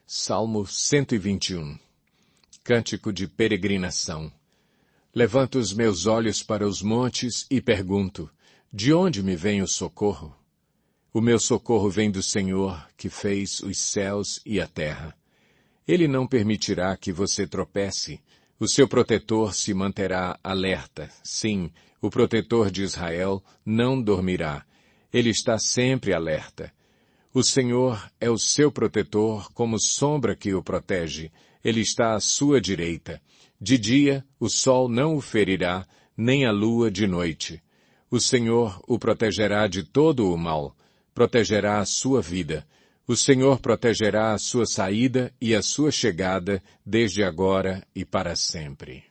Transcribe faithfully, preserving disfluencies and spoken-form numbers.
Salmo cento e vinte e um. Cântico de peregrinação. Levanto os meus olhos para os montes e pergunto, de onde me vem o socorro? O meu socorro vem do Senhor, que fez os céus e a terra. Ele não permitirá que você tropece. O seu protetor se manterá alerta. Sim, o protetor de Israel não dormirá. Ele está sempre alerta. O Senhor é o seu protetor como sombra que o protege. Ele está à sua direita. De dia, o sol não o ferirá, nem a lua de noite. O Senhor o protegerá de todo o mal. Protegerá a sua vida. O Senhor protegerá a sua saída e a sua chegada desde agora e para sempre.